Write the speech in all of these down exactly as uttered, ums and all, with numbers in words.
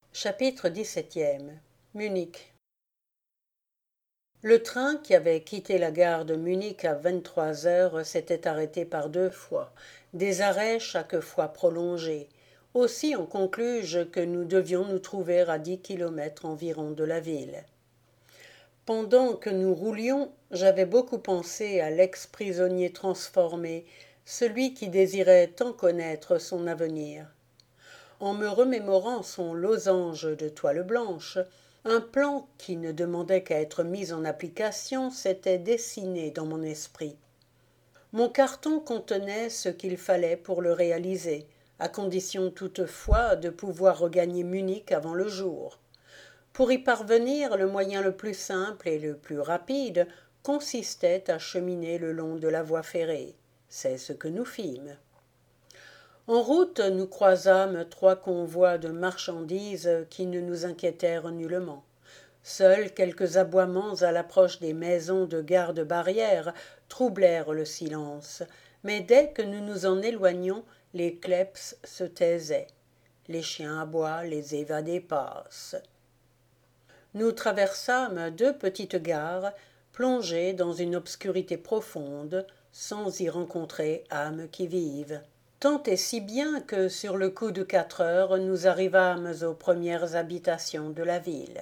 Chapitre dix-septième. Munich. Le train qui avait quitté la gare de Munich à vingt-trois heures s'était arrêté par deux fois, des arrêts chaque fois prolongés. Aussi on conclut-je que nous devions nous trouver à dix kilomètres environ de la ville. Pendant que nous roulions, j'avais beaucoup pensé à l'ex-prisonnier transformé, celui qui désirait tant connaître son avenir. En me remémorant son losange de toile blanche, un plan qui ne demandait qu'à être mis en application s'était dessiné dans mon esprit. Mon carton contenait ce qu'il fallait pour le réaliser, à condition toutefois de pouvoir regagner Munich avant le jour. Pour y parvenir, le moyen le plus simple et le plus rapide consistait à cheminer le long de la voie ferrée. C'est ce que nous fîmes. En route, nous croisâmes trois convois de marchandises qui ne nous inquiétèrent nullement. Seuls quelques aboiements à l'approche des maisons de garde-barrière troublèrent le silence, mais dès que nous nous en éloignions, les kleps se taisaient. Les chiens aboient, les évadés passent. Nous traversâmes deux petites gares, plongées dans une obscurité profonde, sans y rencontrer âme qui vive. Tant et si bien que sur le coup de quatre heures nous arrivâmes aux premières habitations de la ville.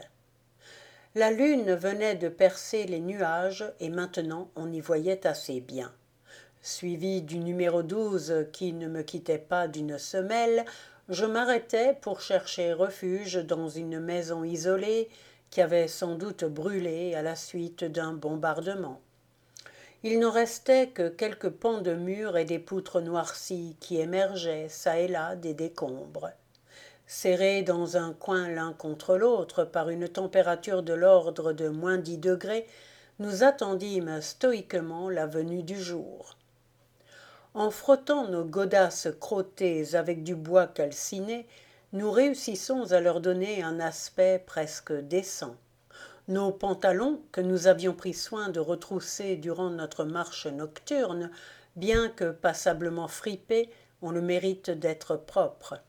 La lune venait de percer les nuages et maintenant on y voyait assez bien. Suivi du numéro douze qui ne me quittait pas d'une semelle, je m'arrêtai pour chercher refuge dans une maison isolée qui avait sans doute brûlé à la suite d'un bombardement. Il n'en restait que quelques pans de murs et des poutres noircies qui émergeaient çà et là des décombres. Serrés dans un coin l'un contre l'autre par une température de l'ordre de moins dix degrés, nous attendîmes stoïquement la venue du jour. En frottant nos godasses crottées avec du bois calciné, nous réussissons à leur donner un aspect presque décent. Nos pantalons, que nous avions pris soin de retrousser durant notre marche nocturne, bien que passablement fripés, ont le mérite d'être propres.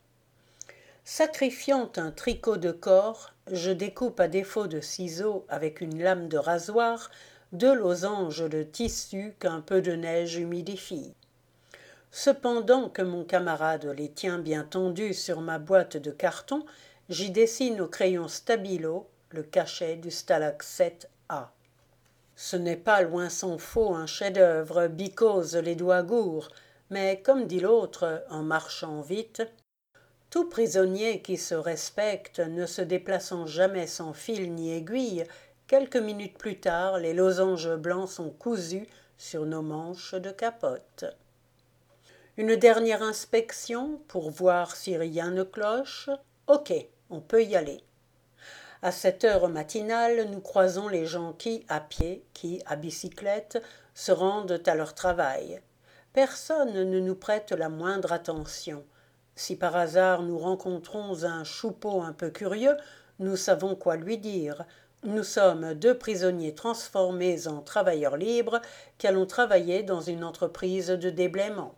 Sacrifiant un tricot de corps, je découpe à défaut de ciseaux avec une lame de rasoir deux losanges de tissu qu'un peu de neige humidifie. Cependant que mon camarade les tient bien tendus sur ma boîte de carton, j'y dessine au crayon stabilo le cachet du stalaxette A. Ce n'est pas loin s'en faut un chef-d'œuvre, bicose les doigts gourds, mais comme dit l'autre en marchant vite, tout prisonnier qui se respecte, ne se déplaçant jamais sans fil ni aiguille, quelques minutes plus tard, les losanges blancs sont cousus sur nos manches de capote. Une dernière inspection pour voir si rien ne cloche. Ok, on peut y aller. À cette heure matinale, nous croisons les gens qui, à pied, qui, à bicyclette, se rendent à leur travail. Personne ne nous prête la moindre attention. Si par hasard nous rencontrons un choupeau un peu curieux, nous savons quoi lui dire. Nous sommes deux prisonniers transformés en travailleurs libres qui allons travailler dans une entreprise de déblaiement.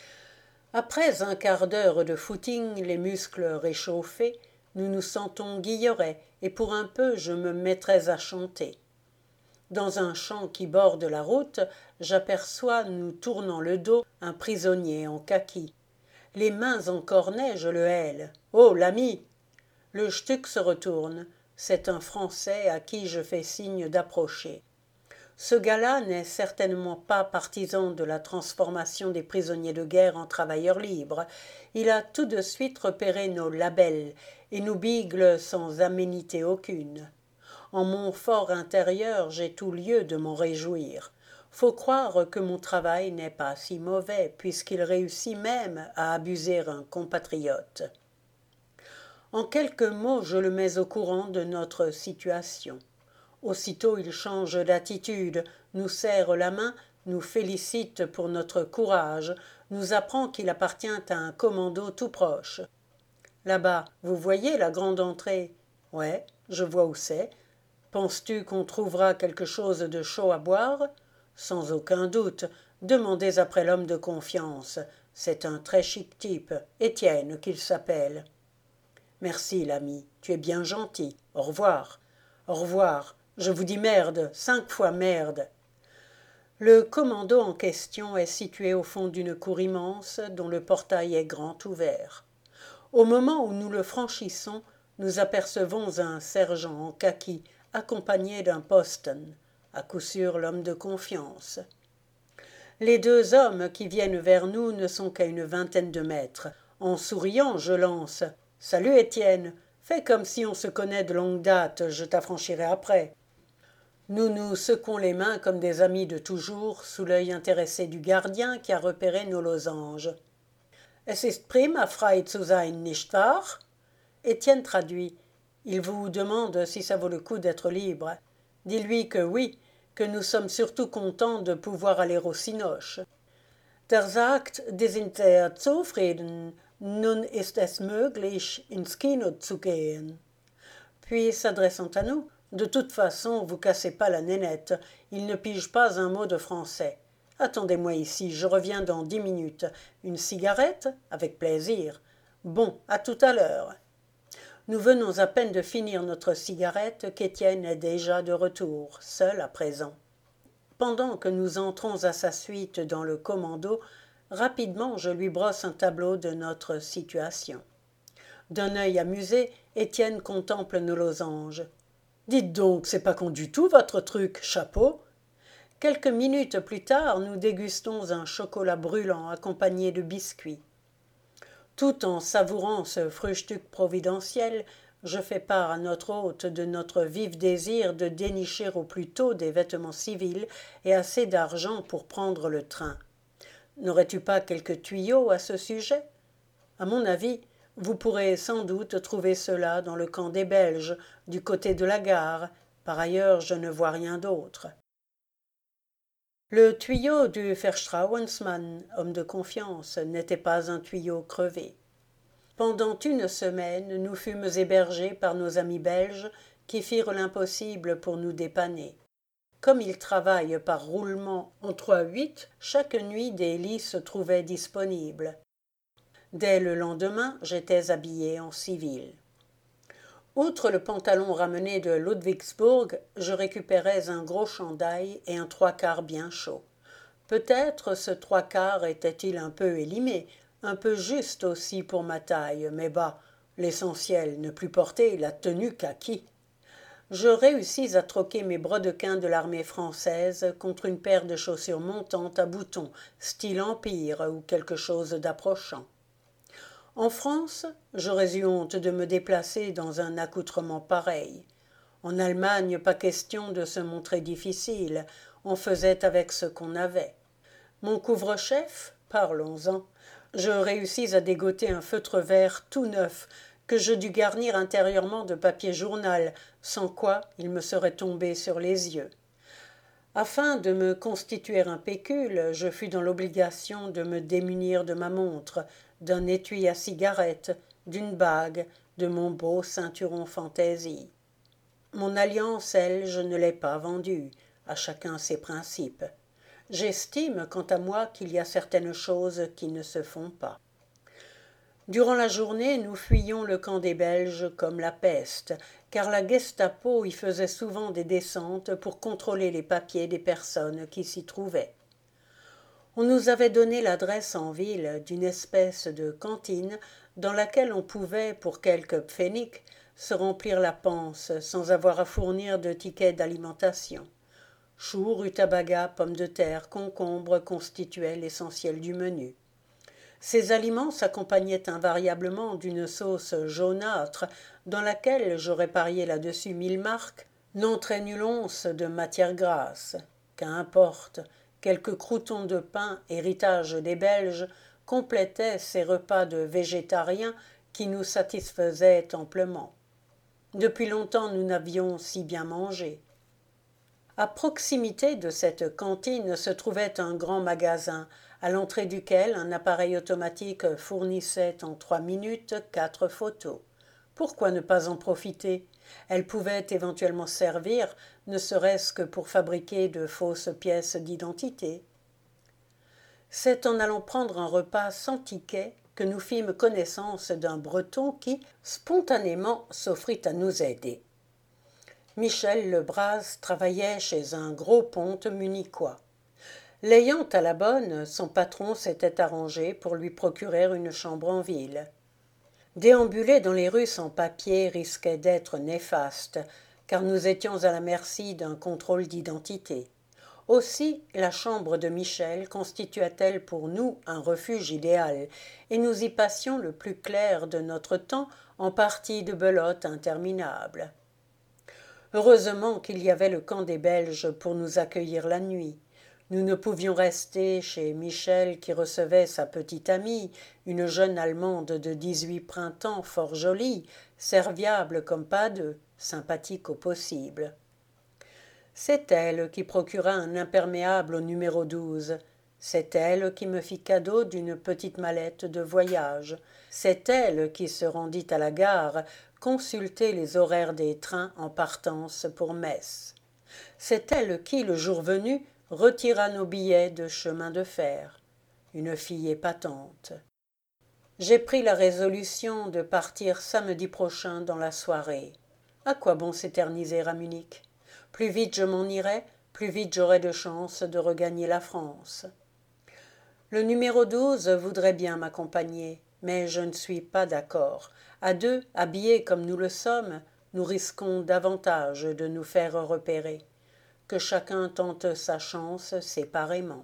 Après un quart d'heure de footing, les muscles réchauffés, nous nous sentons guillerets, et pour un peu je me mettrais à chanter. Dans un champ qui borde la route, j'aperçois, nous tournant le dos, un prisonnier en kaki. Les mains en cornet, je le hèle. « Oh, l'ami !» Le ch'tuc se retourne. C'est un Français à qui je fais signe d'approcher. Ce gars-là n'est certainement pas partisan de la transformation des prisonniers de guerre en travailleurs libres. Il a tout de suite repéré nos labels et nous bigle sans aménité aucune. En mon fort intérieur, j'ai tout lieu de m'en réjouir. Faut croire que mon travail n'est pas si mauvais, puisqu'il réussit même à abuser un compatriote. En quelques mots, je le mets au courant de notre situation. Aussitôt il change d'attitude, nous serre la main, nous félicite pour notre courage, nous apprend qu'il appartient à un commando tout proche. Là-bas, vous voyez la grande entrée? Ouais, je vois où c'est. Penses-tu qu'on trouvera quelque chose de chaud à boire? Sans aucun doute. Demandez après l'homme de confiance. C'est un très chic type, Étienne qu'il s'appelle. Merci, l'ami, tu es bien gentil. Au revoir. Au revoir. Je vous dis merde, cinq fois merde. Le commando en question est situé au fond d'une cour immense dont le portail est grand ouvert. Au moment où nous le franchissons, nous apercevons un sergent en kaki accompagné d'un poston, à coup sûr l'homme de confiance. Les deux hommes qui viennent vers nous ne sont qu'à une vingtaine de mètres. En souriant, je lance « Salut Étienne, fais comme si on se connaît de longue date, je t'affranchirai après. » Nous nous secouons les mains comme des amis de toujours, sous l'œil intéressé du gardien qui a repéré nos losanges. « Es ist prima frei zu sein, nicht wahr ?» Étienne traduit. Il vous demande si ça vaut le coup d'être libre. Dis-lui que oui, que nous sommes surtout contents de pouvoir aller au cinoche. Der sagt, die sind sehr zufrieden, nun ist es möglich, ins Kino zu gehen. Puis, s'adressant à nous, de toute façon, vous cassez pas la nénette, il ne pige pas un mot de français. Attendez-moi ici, je reviens dans dix minutes. Une cigarette? Avec plaisir. Bon, à tout à l'heure. Nous venons à peine de finir notre cigarette qu'Étienne est déjà de retour, seul à présent. Pendant que nous entrons à sa suite dans le commando, rapidement je lui brosse un tableau de notre situation. D'un œil amusé, Étienne contemple nos losanges. « Dites donc, c'est pas con du tout votre truc, chapeau !» Quelques minutes plus tard, nous dégustons un chocolat brûlant accompagné de biscuits. Tout en savourant ce frühstück providentiel, je fais part à notre hôte de notre vif désir de dénicher au plus tôt des vêtements civils et assez d'argent pour prendre le train. N'aurais-tu pas quelques tuyaux à ce sujet? À mon avis, vous pourrez sans doute trouver cela dans le camp des Belges, du côté de la gare. Par ailleurs, je ne vois rien d'autre. Le tuyau du Vertrauensmann, homme de confiance, n'était pas un tuyau crevé. Pendant une semaine, nous fûmes hébergés par nos amis belges qui firent l'impossible pour nous dépanner. Comme ils travaillent par roulement en trois huit, chaque nuit des lits se trouvaient disponibles. Dès le lendemain, j'étais habillé en civil. Outre le pantalon ramené de Ludwigsburg, je récupérais un gros chandail et un trois quarts bien chaud. Peut-être ce trois quarts était-il un peu élimé, un peu juste aussi pour ma taille, mais bah, l'essentiel, ne plus porter la tenue kaki. Je réussis à troquer mes brodequins de l'armée française contre une paire de chaussures montantes à boutons, style empire ou quelque chose d'approchant. En France, j'aurais eu honte de me déplacer dans un accoutrement pareil. En Allemagne, pas question de se montrer difficile, on faisait avec ce qu'on avait. Mon couvre-chef, parlons-en, je réussis à dégoter un feutre vert tout neuf que je dus garnir intérieurement de papier journal, sans quoi il me serait tombé sur les yeux. Afin de me constituer un pécule, je fus dans l'obligation de me démunir de ma montre, d'un étui à cigarette, d'une bague, de mon beau ceinturon fantaisie. Mon alliance, elle, je ne l'ai pas vendue, à chacun ses principes. J'estime, quant à moi, qu'il y a certaines choses qui ne se font pas. Durant la journée, nous fuyions le camp des Belges comme la peste, car la Gestapo y faisait souvent des descentes pour contrôler les papiers des personnes qui s'y trouvaient. On nous avait donné l'adresse en ville d'une espèce de cantine dans laquelle on pouvait, pour quelques pfennigs, se remplir la panse sans avoir à fournir de tickets d'alimentation. Choux, rutabaga, pommes de terre, concombres constituaient l'essentiel du menu. Ces aliments s'accompagnaient invariablement d'une sauce jaunâtre dans laquelle, j'aurais parié là-dessus mille marques, n'entrait nulle once de matière grasse. Qu'importe, quelques croûtons de pain, héritage des Belges, complétaient ces repas de végétariens qui nous satisfaisaient amplement. Depuis longtemps nous n'avions si bien mangé. À proximité de cette cantine se trouvait un grand magasin, à l'entrée duquel un appareil automatique fournissait en trois minutes quatre photos. Pourquoi ne pas en profiter? Elles pouvaient éventuellement servir, ne serait-ce que pour fabriquer de fausses pièces d'identité. C'est en allant prendre un repas sans ticket que nous fîmes connaissance d'un Breton qui, spontanément, s'offrit à nous aider. Michel Lebras travaillait chez un gros ponte munichois. L'ayant à la bonne, son patron s'était arrangé pour lui procurer une chambre en ville. Déambuler dans les rues sans papier risquait d'être néfaste, car nous étions à la merci d'un contrôle d'identité. Aussi, la chambre de Michel constitua-t-elle pour nous un refuge idéal, et nous y passions le plus clair de notre temps en parties de belote interminables. Heureusement qu'il y avait le camp des Belges pour nous accueillir la nuit. Nous ne pouvions rester chez Michel qui recevait sa petite amie, une jeune Allemande de dix-huit printemps fort jolie, serviable comme pas deux, sympathique au possible. C'est elle qui procura un imperméable au numéro douze. C'est elle qui me fit cadeau d'une petite mallette de voyage. C'est elle qui se rendit à la gare consulter les horaires des trains en partance pour Metz. C'est elle qui, le jour venu, retira nos billets de chemin de fer. Une fille épatante. J'ai pris la résolution de partir samedi prochain dans la soirée. À quoi bon s'éterniser à Munich? Plus vite je m'en irai, plus vite j'aurai de chance de regagner la France. Le numéro douze voudrait bien m'accompagner, mais je ne suis pas d'accord. À deux, habillés comme nous le sommes, nous risquons davantage de nous faire repérer. Que chacun tente sa chance séparément.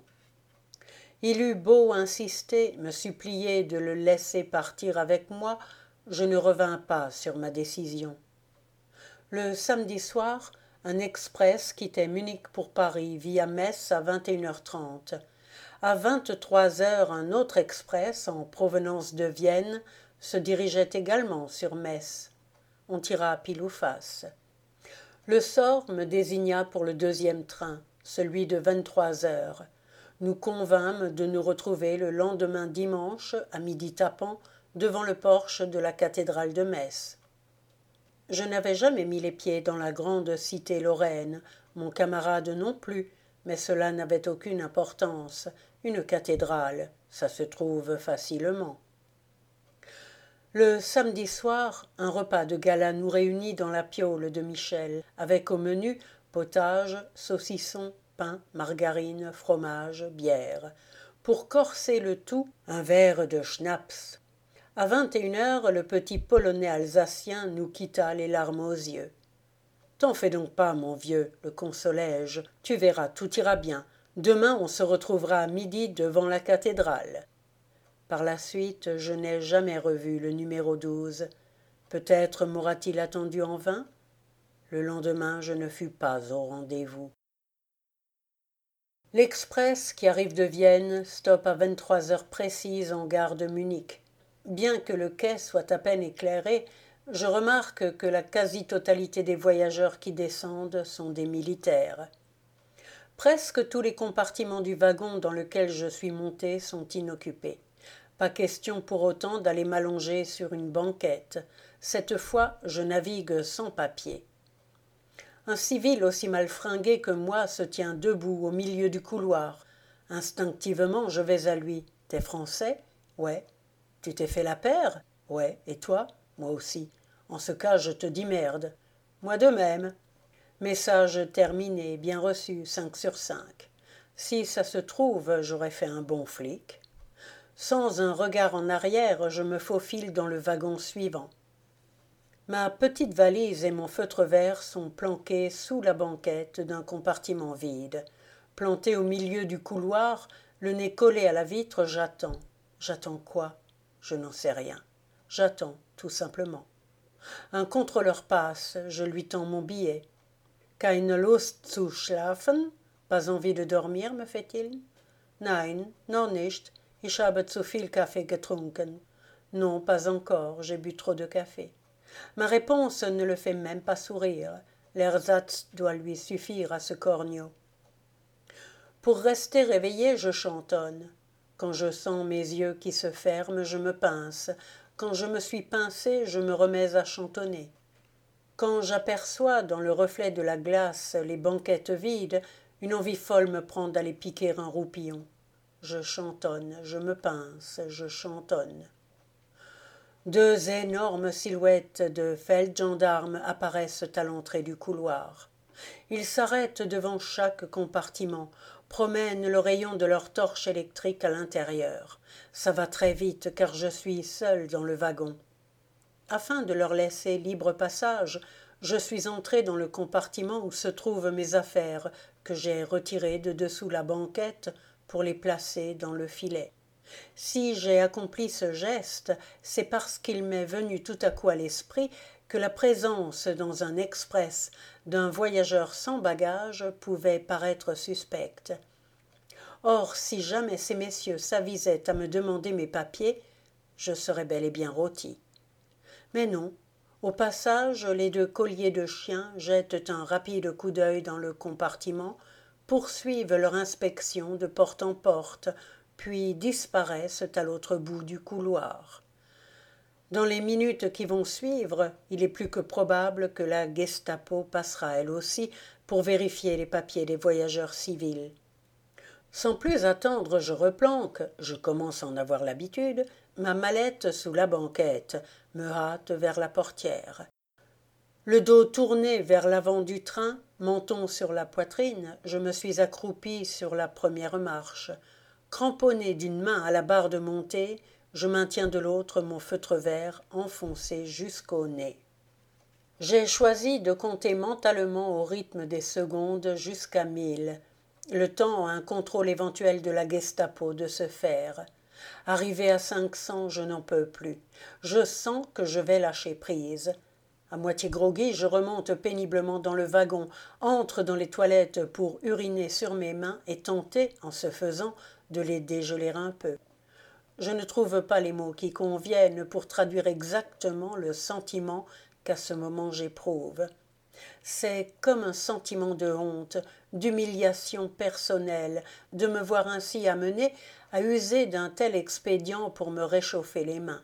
Il eut beau insister, me supplier de le laisser partir avec moi, je ne revins pas sur ma décision. Le samedi soir, un express quittait Munich pour Paris via Metz à vingt et une heures trente. À vingt-trois heures, un autre express en provenance de Vienne se dirigeait également sur Metz. On tira à pile ou face. Le sort me désigna pour le deuxième train, celui de vingt-trois heures. Nous convînmes de nous retrouver le lendemain dimanche, à midi tapant, devant le porche de la cathédrale de Metz. Je n'avais jamais mis les pieds dans la grande cité lorraine, mon camarade non plus, mais cela n'avait aucune importance. Une cathédrale, ça se trouve facilement. Le samedi soir, un repas de gala nous réunit dans la piaule de Michel, avec au menu potage, saucisson, pain, margarine, fromage, bière. Pour corser le tout, un verre de schnapps. À vingt et une heures, le petit Polonais alsacien nous quitta les larmes aux yeux. « T'en fais donc pas, mon vieux, le consolai-je. Tu verras, tout ira bien. Demain, on se retrouvera à midi devant la cathédrale. » Par la suite, je n'ai jamais revu le numéro douze. Peut-être m'aura-t-il attendu en vain? Le lendemain, je ne fus pas au rendez-vous. L'express qui arrive de Vienne stoppe à vingt-trois heures précises en gare de Munich. Bien que le quai soit à peine éclairé, je remarque que la quasi-totalité des voyageurs qui descendent sont des militaires. Presque tous les compartiments du wagon dans lequel je suis monté sont inoccupés. Pas question pour autant d'aller m'allonger sur une banquette. Cette fois, je navigue sans papier. Un civil aussi mal fringué que moi se tient debout au milieu du couloir. Instinctivement, je vais à lui. « T'es français ? » ?»« Ouais. »« Tu t'es fait la paire ? » ?»« Ouais. Et toi ? » ?»« Moi aussi. En ce cas, je te dis merde. »« Moi de même. » Message terminé, bien reçu, cinq sur cinq. Si ça se trouve, j'aurais fait un bon flic. Sans un regard en arrière, je me faufile dans le wagon suivant. Ma petite valise et mon feutre vert sont planqués sous la banquette d'un compartiment vide. Planté au milieu du couloir, le nez collé à la vitre, j'attends. J'attends quoi? Je n'en sais rien. J'attends, tout simplement. Un contrôleur passe, je lui tends mon billet. « Keine Lust zu schlafen » ? Pas envie de dormir, me fait-il. « Nein, noch nicht. Ich habe zu viel Kaffee getrunken. » Non, pas encore, j'ai bu trop de café. Ma réponse ne le fait même pas sourire. L'ersatz doit lui suffire à ce corneau. Pour rester réveillé, je chantonne. Quand je sens mes yeux qui se ferment, je me pince. Quand je me suis pincé, je me remets à chantonner. Quand j'aperçois dans le reflet de la glace les banquettes vides, une envie folle me prend d'aller piquer un roupillon. Je chantonne, je me pince, je chantonne. Deux énormes silhouettes de feldgendarmes apparaissent à l'entrée du couloir. Ils s'arrêtent devant chaque compartiment, promènent le rayon de leur torche électrique à l'intérieur. Ça va très vite car je suis seul dans le wagon. Afin de leur laisser libre passage, je suis entré dans le compartiment où se trouvent mes affaires que j'ai retirées de dessous la banquette pour les placer dans le filet. Si j'ai accompli ce geste, c'est parce qu'il m'est venu tout à coup à l'esprit que la présence dans un express d'un voyageur sans bagages pouvait paraître suspecte. Or, si jamais ces messieurs s'avisaient à me demander mes papiers, je serais bel et bien rôti. Mais non, au passage, les deux colliers de chien jettent un rapide coup d'œil dans le compartiment, poursuivent leur inspection de porte en porte, puis disparaissent à l'autre bout du couloir. Dans les minutes qui vont suivre, il est plus que probable que la Gestapo passera elle aussi pour vérifier les papiers des voyageurs civils. Sans plus attendre, je replanque, je commence à en avoir l'habitude, ma mallette sous la banquette, me hâte vers la portière. Le dos tourné vers l'avant du train, menton sur la poitrine, je me suis accroupi sur la première marche. Cramponné d'une main à la barre de montée, je maintiens de l'autre mon feutre vert enfoncé jusqu'au nez. J'ai choisi de compter mentalement au rythme des secondes jusqu'à mille, le temps à un contrôle éventuel de la Gestapo de se faire. Arrivé à cinq cents, je n'en peux plus. Je sens que je vais lâcher prise. À moitié groggy, je remonte péniblement dans le wagon, entre dans les toilettes pour uriner sur mes mains et tenter, en ce faisant, de les dégeler un peu. Je ne trouve pas les mots qui conviennent pour traduire exactement le sentiment qu'à ce moment j'éprouve. C'est comme un sentiment de honte, d'humiliation personnelle, de me voir ainsi amené à user d'un tel expédient pour me réchauffer les mains.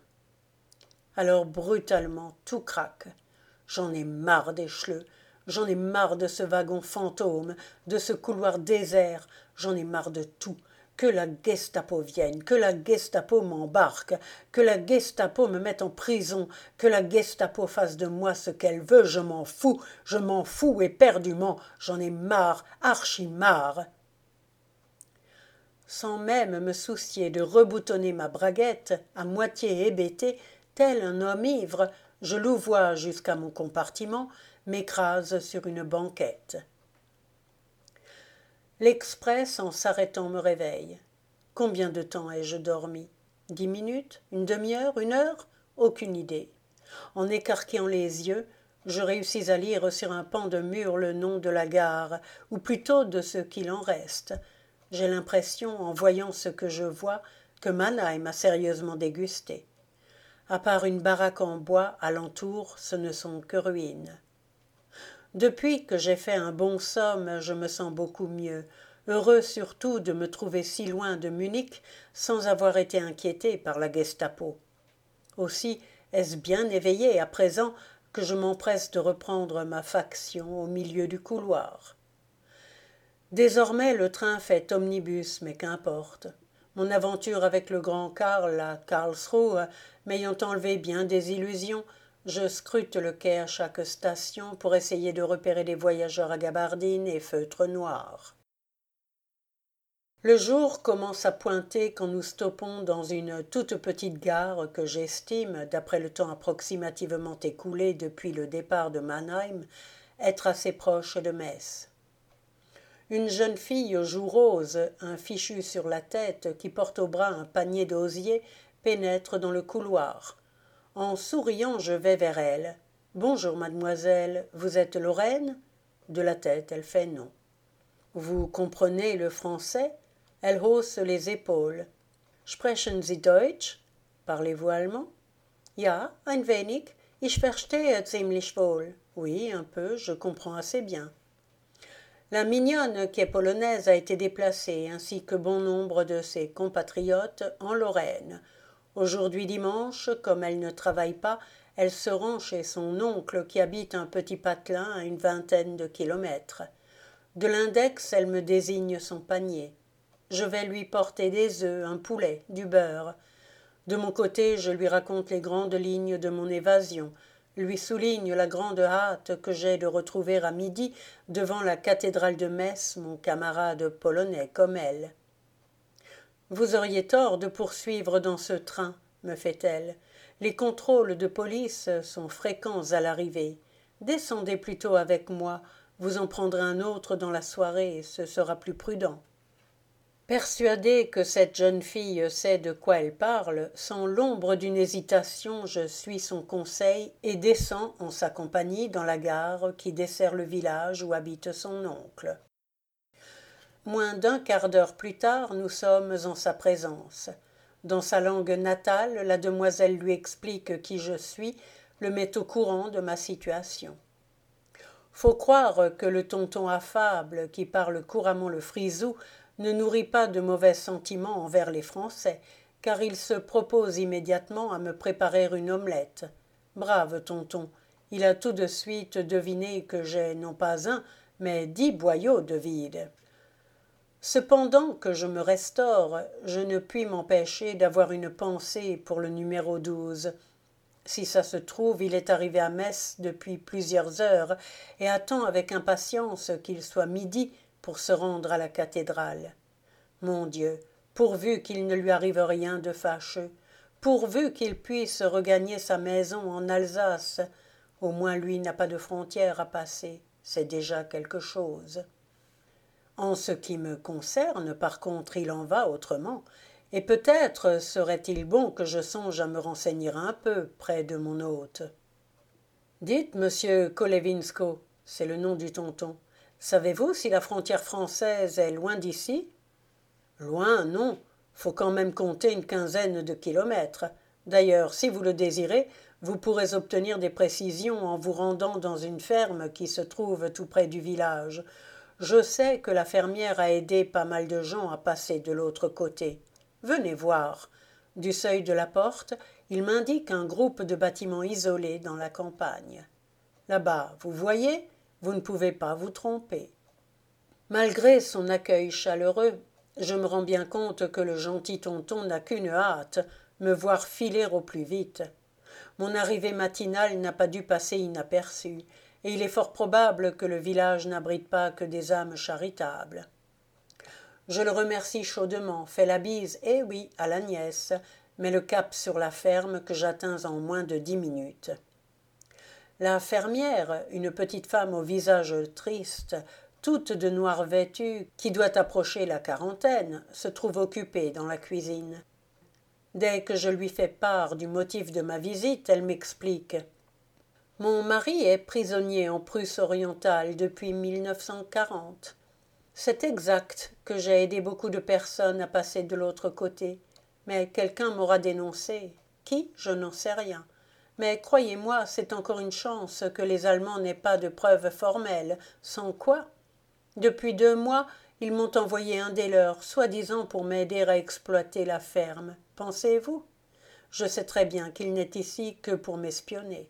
Alors brutalement, tout craque. J'en ai marre des chleux, j'en ai marre de ce wagon fantôme, de ce couloir désert, j'en ai marre de tout. Que la Gestapo vienne, que la Gestapo m'embarque, que la Gestapo me mette en prison, que la Gestapo fasse de moi ce qu'elle veut, je m'en fous, je m'en fous éperdument, j'en ai marre, archi marre. Sans même me soucier de reboutonner ma braguette, à moitié hébété, tel un homme ivre, je louvoie jusqu'à mon compartiment, m'écrase sur une banquette. L'express, en s'arrêtant, me réveille. Combien de temps ai-je dormi? Dix minutes? Une demi-heure? Une heure? Aucune idée. En écarquillant les yeux, je réussis à lire sur un pan de mur le nom de la gare, ou plutôt de ce qu'il en reste. J'ai l'impression, en voyant ce que je vois, que Mannheim a sérieusement dégusté. À part une baraque en bois alentour, ce ne sont que ruines. Depuis que j'ai fait un bon somme, je me sens beaucoup mieux, heureux surtout de me trouver si loin de Munich sans avoir été inquiété par la Gestapo. Aussi est-ce bien éveillé à présent que je m'empresse de reprendre ma faction au milieu du couloir. Désormais le train fait omnibus, mais qu'importe. Mon aventure avec le grand Karl à Karlsruhe m'ayant enlevé bien des illusions, je scrute le quai à chaque station pour essayer de repérer des voyageurs à gabardine et feutres noirs. Le jour commence à pointer quand nous stoppons dans une toute petite gare que j'estime, d'après le temps approximativement écoulé depuis le départ de Mannheim, être assez proche de Metz. Une jeune fille aux joues roses, un fichu sur la tête, qui porte au bras un panier d'osier, pénètre dans le couloir. En souriant, je vais vers elle. « Bonjour, mademoiselle, vous êtes Lorraine ?» De la tête, elle fait non. « Vous comprenez le français ?» Elle hausse les épaules. « Sprechen Sie Deutsch ?» Parlez-vous allemand ? « Ja, ein wenig. Ich verstehe ziemlich wohl. » Oui, un peu, je comprends assez bien. La mignonne, qui est polonaise, a été déplacée, ainsi que bon nombre de ses compatriotes, en Lorraine. Aujourd'hui dimanche, comme elle ne travaille pas, elle se rend chez son oncle qui habite un petit patelin à une vingtaine de kilomètres. De l'index, elle me désigne son panier. Je vais lui porter des œufs, un poulet, du beurre. De mon côté, je lui raconte les grandes lignes de mon évasion, lui souligne la grande hâte que j'ai de retrouver à midi devant la cathédrale de Metz mon camarade polonais comme elle. Vous auriez tort de poursuivre dans ce train, me fait-elle. Les contrôles de police sont fréquents à l'arrivée. Descendez plutôt avec moi, vous en prendrez un autre dans la soirée, ce sera plus prudent. Persuadé que cette jeune fille sait de quoi elle parle, sans l'ombre d'une hésitation, je suis son conseil et descends en sa compagnie dans la gare qui dessert le village où habite son oncle. Moins d'un quart d'heure plus tard, nous sommes en sa présence. Dans sa langue natale, la demoiselle lui explique qui je suis, le met au courant de ma situation. Faut croire que le tonton affable, qui parle couramment le frisou, ne nourrit pas de mauvais sentiments envers les Français, car il se propose immédiatement à me préparer une omelette. Brave tonton, il a tout de suite deviné que j'ai non pas un, mais dix boyaux de vide. Cependant que je me restaure, je ne puis m'empêcher d'avoir une pensée pour le numéro douze. Si ça se trouve, il est arrivé à Metz depuis plusieurs heures et attend avec impatience qu'il soit midi pour se rendre à la cathédrale. Mon Dieu, pourvu qu'il ne lui arrive rien de fâcheux, pourvu qu'il puisse regagner sa maison en Alsace, au moins lui n'a pas de frontière à passer, c'est déjà quelque chose. En ce qui me concerne, par contre, il en va autrement, et peut-être serait-il bon que je songe à me renseigner un peu près de mon hôte. Dites, monsieur Kolevinsko, c'est le nom du tonton, savez-vous si la frontière française est loin d'ici? Loin, non, faut quand même compter une quinzaine de kilomètres. D'ailleurs, si vous le désirez, vous pourrez obtenir des précisions en vous rendant dans une ferme qui se trouve tout près du village. Je sais que la fermière a aidé pas mal de gens à passer de l'autre côté. Venez voir. Du seuil de la porte, il m'indique un groupe de bâtiments isolés dans la campagne. Là-bas, vous voyez, vous ne pouvez pas vous tromper. Malgré son accueil chaleureux, je me rends bien compte que le gentil tonton n'a qu'une hâte, me voir filer au plus vite. Mon arrivée matinale n'a pas dû passer inaperçue, et il est fort probable que le village n'abrite pas que des âmes charitables. Je le remercie chaudement, fais la bise, eh oui, à la nièce, mets le cap sur la ferme que j'atteins en moins de dix minutes. La fermière, une petite femme au visage triste, toute de noir vêtue, qui doit approcher la quarantaine, se trouve occupée dans la cuisine. Dès que je lui fais part du motif de ma visite, elle m'explique. Mon mari est prisonnier en Prusse orientale depuis mille neuf cent quarante. C'est exact que j'ai aidé beaucoup de personnes à passer de l'autre côté, mais quelqu'un m'aura dénoncé. Qui? Je n'en sais rien. Mais croyez-moi, c'est encore une chance que les Allemands n'aient pas de preuves formelles, sans quoi? Depuis deux mois, ils m'ont envoyé un des leurs, soi-disant pour m'aider à exploiter la ferme. Pensez-vous? Je sais très bien qu'il n'est ici que pour m'espionner.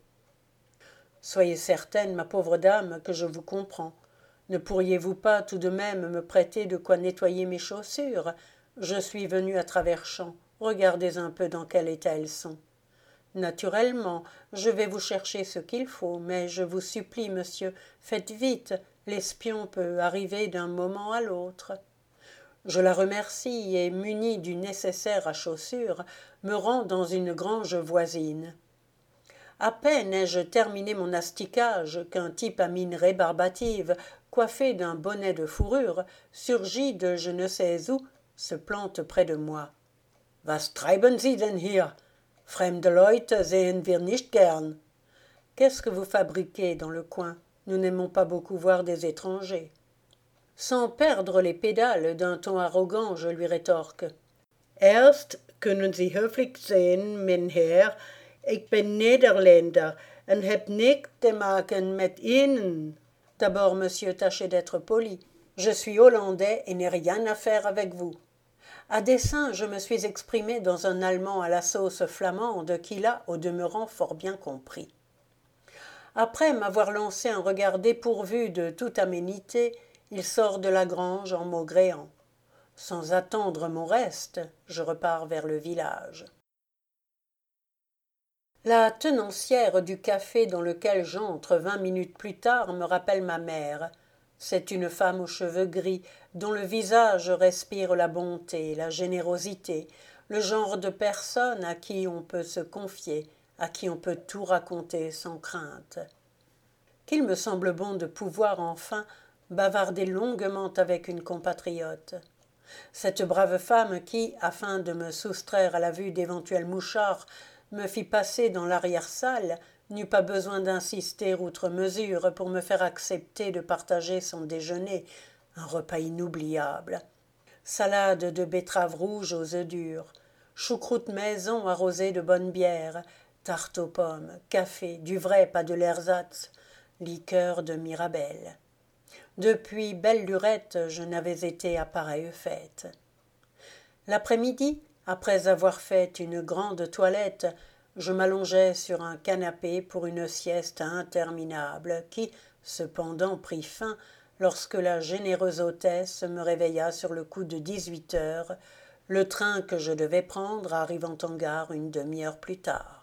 Soyez certaine, ma pauvre dame, que je vous comprends. Ne pourriez-vous pas tout de même me prêter de quoi nettoyer mes chaussures? Je suis venue à travers champs. Regardez un peu dans quel état elles sont. Naturellement, je vais vous chercher ce qu'il faut, mais je vous supplie, monsieur, faites vite, l'espion peut arriver d'un moment à l'autre. Je la remercie et, munie du nécessaire à chaussures, me rends dans une grange voisine. À peine ai-je terminé mon astiquage qu'un type à mine rébarbative, coiffé d'un bonnet de fourrure, surgit de je ne sais où, se plante près de moi. « Was treiben Sie denn hier? Fremde Leute sehen wir nicht gern. »« Qu'est-ce que vous fabriquez dans le coin? Nous n'aimons pas beaucoup voir des étrangers. » Sans perdre les pédales d'un ton arrogant, je lui rétorque. « Erst können Sie höflich sehen, mein Herr, ich bin Nederländer en heb niks te maken met Ihnen. » D'abord, monsieur, tâchez d'être poli. Je suis hollandais et n'ai rien à faire avec vous. À dessein, je me suis exprimé dans un allemand à la sauce flamande qu'il a, au demeurant, fort bien compris. Après m'avoir lancé un regard dépourvu de toute aménité, il sort de la grange en maugréant. Sans attendre mon reste, je repars vers le village. La tenancière du café dans lequel j'entre vingt minutes plus tard me rappelle ma mère. C'est une femme aux cheveux gris, dont le visage respire la bonté, la générosité, le genre de personne à qui on peut se confier, à qui on peut tout raconter sans crainte. Qu'il me semble bon de pouvoir enfin bavarder longuement avec une compatriote. Cette brave femme qui, afin de me soustraire à la vue d'éventuels mouchards, me fit passer dans l'arrière-salle, n'eut pas besoin d'insister outre mesure pour me faire accepter de partager son déjeuner, un repas inoubliable. Salade de betteraves rouges aux œufs durs, choucroute maison arrosée de bonne bière, tarte aux pommes, café, du vrai, pas de l'ersatz, liqueur de Mirabelle. Depuis belle lurette, je n'avais été à pareille fête. L'après-midi, après avoir fait une grande toilette, je m'allongeai sur un canapé pour une sieste interminable qui, cependant, prit fin lorsque la généreuse hôtesse me réveilla sur le coup de dix-huit heures, le train que je devais prendre arrivant en gare une demi-heure plus tard.